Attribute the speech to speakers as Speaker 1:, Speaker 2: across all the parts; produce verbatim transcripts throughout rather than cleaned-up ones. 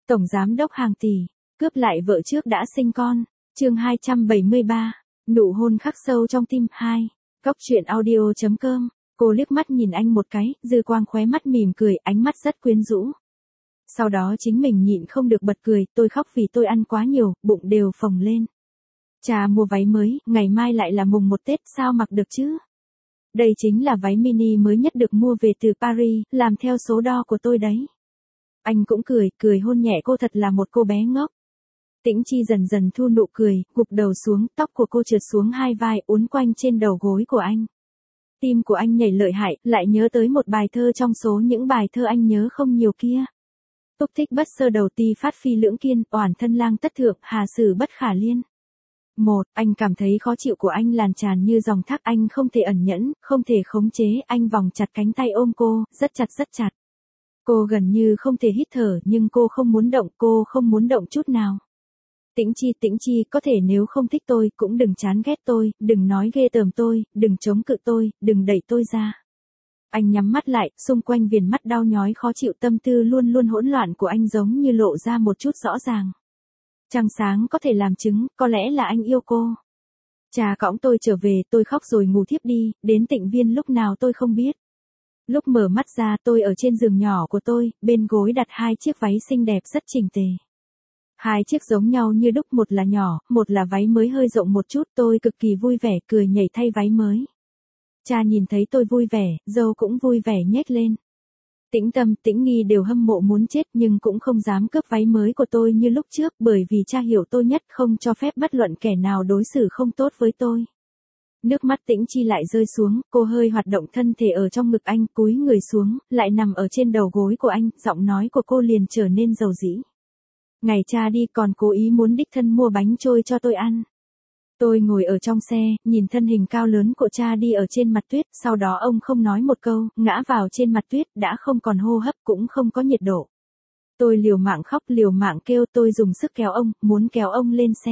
Speaker 1: Tổng giám đốc hàng tỷ, cướp lại vợ trước đã sinh con. Chương hai trăm bảy mươi ba, nụ hôn khắc sâu trong tim hai. Cóc truyện audio chấm com. Cô liếc mắt nhìn anh một cái, dư quang khóe mắt mỉm cười, ánh mắt rất quyến rũ. Sau đó chính mình nhịn không được bật cười, tôi khóc vì tôi ăn quá nhiều, bụng đều phồng lên. Chà, mua váy mới, ngày mai lại là mùng một Tết, sao mặc được chứ? Đây chính là váy mini mới nhất được mua về từ Paris, làm theo số đo của tôi đấy. Anh cũng cười, cười hôn nhẹ cô, thật là một cô bé ngốc. Tĩnh Chi dần dần thu nụ cười, gục đầu xuống, tóc của cô trượt xuống hai vai, uốn quanh trên đầu gối của anh. Tim của anh nhảy lợi hại, lại nhớ tới một bài thơ trong số những bài thơ anh nhớ không nhiều kia. Túc thích bất sơ đầu ti phát phi lưỡng kiên, oản thân lang tất thượng, hà sử bất khả liên. Một, anh cảm thấy khó chịu của anh lan tràn như dòng thác, anh không thể ẩn nhẫn, không thể khống chế, anh vòng chặt cánh tay ôm cô, rất chặt rất chặt. Cô gần như không thể hít thở, nhưng cô không muốn động, cô không muốn động chút nào. Tĩnh Chi, Tĩnh Chi, có thể nếu không thích tôi, cũng đừng chán ghét tôi, đừng nói ghê tởm tôi, đừng chống cự tôi, đừng đẩy tôi ra. Anh nhắm mắt lại, xung quanh viền mắt đau nhói khó chịu, tâm tư luôn luôn hỗn loạn của anh giống như lộ ra một chút rõ ràng. Trăng sáng có thể làm chứng, có lẽ là anh yêu cô. Cha cõng tôi trở về, tôi khóc rồi ngủ thiếp đi, đến Tịnh Viên lúc nào tôi không biết. Lúc mở mắt ra, tôi ở trên giường nhỏ của tôi, bên gối đặt hai chiếc váy xinh đẹp rất chỉnh tề. Hai chiếc giống nhau như đúc, một là nhỏ, một là váy mới hơi rộng một chút, tôi cực kỳ vui vẻ, cười nhảy thay váy mới. Cha nhìn thấy tôi vui vẻ, dâu cũng vui vẻ nhếch lên. Tĩnh Tâm, Tĩnh Nghi đều hâm mộ muốn chết nhưng cũng không dám cướp váy mới của tôi như lúc trước, bởi vì cha hiểu tôi nhất, không cho phép bất luận kẻ nào đối xử không tốt với tôi. Nước mắt Tĩnh Chi lại rơi xuống, cô hơi hoạt động thân thể ở trong ngực anh, cúi người xuống, lại nằm ở trên đầu gối của anh, giọng nói của cô liền trở nên dầu dĩ. Ngày cha đi còn cố ý muốn đích thân mua bánh trôi cho tôi ăn. Tôi ngồi ở trong xe, nhìn thân hình cao lớn của cha đi ở trên mặt tuyết, sau đó ông không nói một câu, ngã vào trên mặt tuyết, đã không còn hô hấp, cũng không có nhiệt độ. Tôi liều mạng khóc, liều mạng kêu, tôi dùng sức kéo ông, muốn kéo ông lên xe.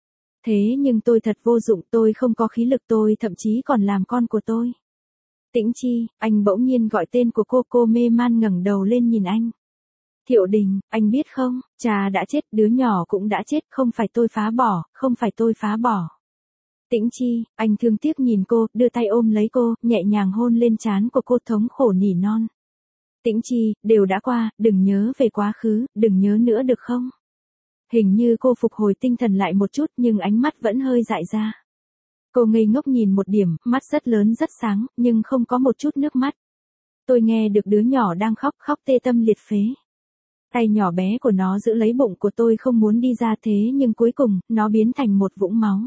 Speaker 1: Thế nhưng tôi thật vô dụng, tôi không có khí lực, tôi thậm chí còn làm con của tôi. Tĩnh Chi, anh bỗng nhiên gọi tên của cô, cô mê man ngẩng đầu lên nhìn anh. Thiệu Đình, anh biết không, cha đã chết, đứa nhỏ cũng đã chết, không phải tôi phá bỏ, không phải tôi phá bỏ. Tĩnh Chi, anh thương tiếc nhìn cô, đưa tay ôm lấy cô, nhẹ nhàng hôn lên trán của cô, thống khổ nỉ non. Tĩnh Chi, đều đã qua, đừng nhớ về quá khứ, đừng nhớ nữa được không? Hình như cô phục hồi tinh thần lại một chút nhưng ánh mắt vẫn hơi dại ra. Cô ngây ngốc nhìn một điểm, mắt rất lớn rất sáng, nhưng không có một chút nước mắt. Tôi nghe được đứa nhỏ đang khóc, khóc tê tâm liệt phế. Tay nhỏ bé của nó giữ lấy bụng của tôi không muốn đi ra, thế nhưng cuối cùng, nó biến thành một vũng máu.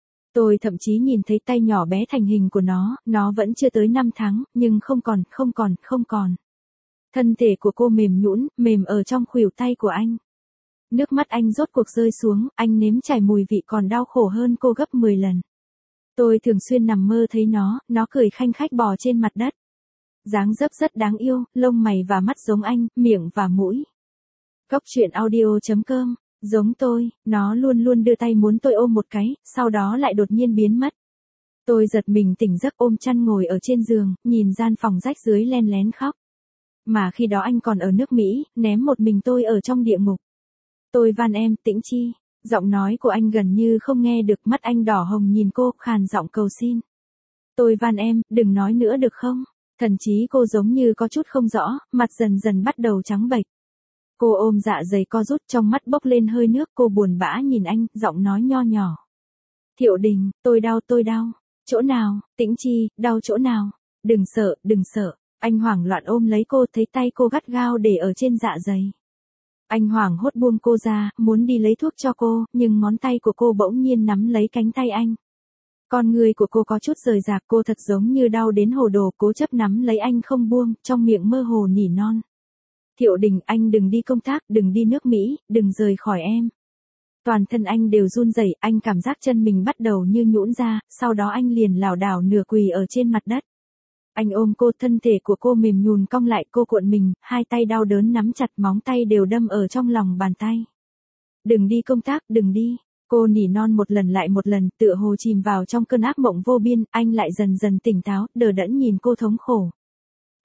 Speaker 1: Tôi thậm chí nhìn thấy tay nhỏ bé thành hình của nó, nó vẫn chưa tới năm tháng, nhưng không còn, không còn, không còn. Thân thể của cô mềm nhũn, mềm ở trong khuỷu tay của anh. Nước mắt anh rốt cuộc rơi xuống, anh nếm trải mùi vị còn đau khổ hơn cô gấp mười lần. Tôi thường xuyên nằm mơ thấy nó, nó cười khanh khách bò trên mặt đất. Dáng dấp rất đáng yêu, lông mày và mắt giống anh, miệng và mũi. Cóc truyện audio chấm com, giống tôi, nó luôn luôn đưa tay muốn tôi ôm một cái, sau đó lại đột nhiên biến mất. Tôi giật mình tỉnh giấc ôm chăn ngồi ở trên giường, nhìn gian phòng rách dưới len lén khóc. Mà khi đó anh còn ở nước Mỹ, ném một mình tôi ở trong địa ngục. Tôi van em, Tĩnh Chi, giọng nói của anh gần như không nghe được, mắt anh đỏ hồng nhìn cô, khàn giọng cầu xin. Tôi van em, đừng nói nữa được không? Thần trí cô giống như có chút không rõ, mặt dần dần bắt đầu trắng bệch. Cô ôm dạ dày co rút, trong mắt bốc lên hơi nước, cô buồn bã nhìn anh, giọng nói nho nhỏ. Thiệu Đình, tôi đau, tôi đau. Chỗ nào, Tĩnh Chi, đau chỗ nào? Đừng sợ, đừng sợ. Anh hoảng loạn ôm lấy cô, thấy tay cô gắt gao để ở trên dạ dày. Anh hoảng hốt buông cô ra, muốn đi lấy thuốc cho cô, nhưng ngón tay của cô bỗng nhiên nắm lấy cánh tay anh. Con người của cô có chút rời rạc, cô thật giống như đau đến hồ đồ, cố chấp nắm lấy anh không buông, trong miệng mơ hồ nỉ non. Thiệu Đình, anh đừng đi công tác, đừng đi nước Mỹ, đừng rời khỏi em. Toàn thân anh đều run rẩy, anh cảm giác chân mình bắt đầu như nhũn ra, sau đó anh liền lảo đảo nửa quỳ ở trên mặt đất. Anh ôm cô, thân thể của cô mềm nhùn cong lại, cô cuộn mình, hai tay đau đớn nắm chặt, móng tay đều đâm ở trong lòng bàn tay. Đừng đi công tác, đừng đi. Cô nỉ non một lần lại một lần, tựa hồ chìm vào trong cơn ác mộng vô biên, anh lại dần dần tỉnh táo, đờ đẫn nhìn cô thống khổ.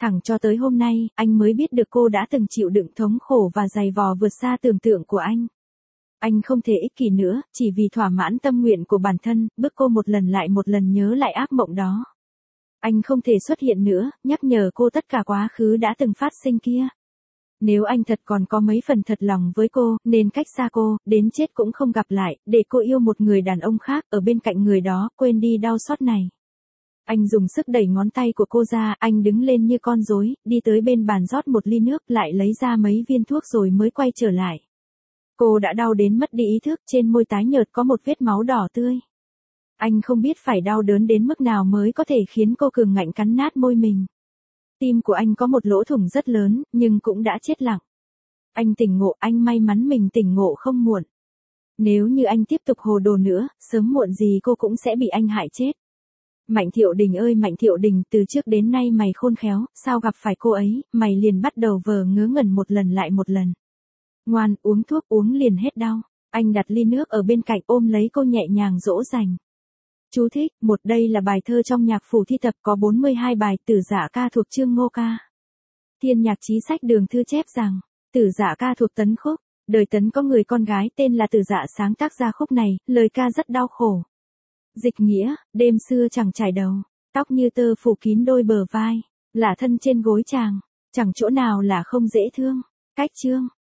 Speaker 1: Thẳng cho tới hôm nay, anh mới biết được cô đã từng chịu đựng thống khổ và dày vò vượt xa tưởng tượng của anh. Anh không thể ích kỷ nữa, chỉ vì thỏa mãn tâm nguyện của bản thân, bức cô một lần lại một lần nhớ lại ác mộng đó. Anh không thể xuất hiện nữa, nhắc nhở cô tất cả quá khứ đã từng phát sinh kia. Nếu anh thật còn có mấy phần thật lòng với cô, nên cách xa cô, đến chết cũng không gặp lại, để cô yêu một người đàn ông khác, ở bên cạnh người đó, quên đi đau xót này. Anh dùng sức đẩy ngón tay của cô ra, anh đứng lên như con rối, đi tới bên bàn rót một ly nước, lại lấy ra mấy viên thuốc rồi mới quay trở lại. Cô đã đau đến mất đi ý thức, trên môi tái nhợt có một vết máu đỏ tươi. Anh không biết phải đau đớn đến mức nào mới có thể khiến cô cường ngạnh cắn nát môi mình. Tim của anh có một lỗ thủng rất lớn, nhưng cũng đã chết lặng. Anh tỉnh ngộ, anh may mắn mình tỉnh ngộ không muộn. Nếu như anh tiếp tục hồ đồ nữa, sớm muộn gì cô cũng sẽ bị anh hại chết. Mạnh Thiệu Đình ơi Mạnh Thiệu Đình, từ trước đến nay mày khôn khéo, sao gặp phải cô ấy, mày liền bắt đầu vờ ngớ ngẩn một lần lại một lần. Ngoan, uống thuốc uống liền hết đau. Anh đặt ly nước ở bên cạnh ôm lấy cô nhẹ nhàng dỗ dành. Chú thích, một đây là bài thơ trong nhạc phủ thi tập có bốn mươi hai bài Tử Dạ ca thuộc Trương Ngô ca. Thiên Nhạc Chí Sách Đường Thư chép rằng, Tử Dạ ca thuộc Tấn khúc, đời Tấn có người con gái tên là Tử Dạ sáng tác ra khúc này, lời ca rất đau khổ. Dịch nghĩa, đêm xưa chẳng trải đầu, tóc như tơ phủ kín đôi bờ vai, lả thân trên gối chàng, chẳng chỗ nào là không dễ thương. Cách chương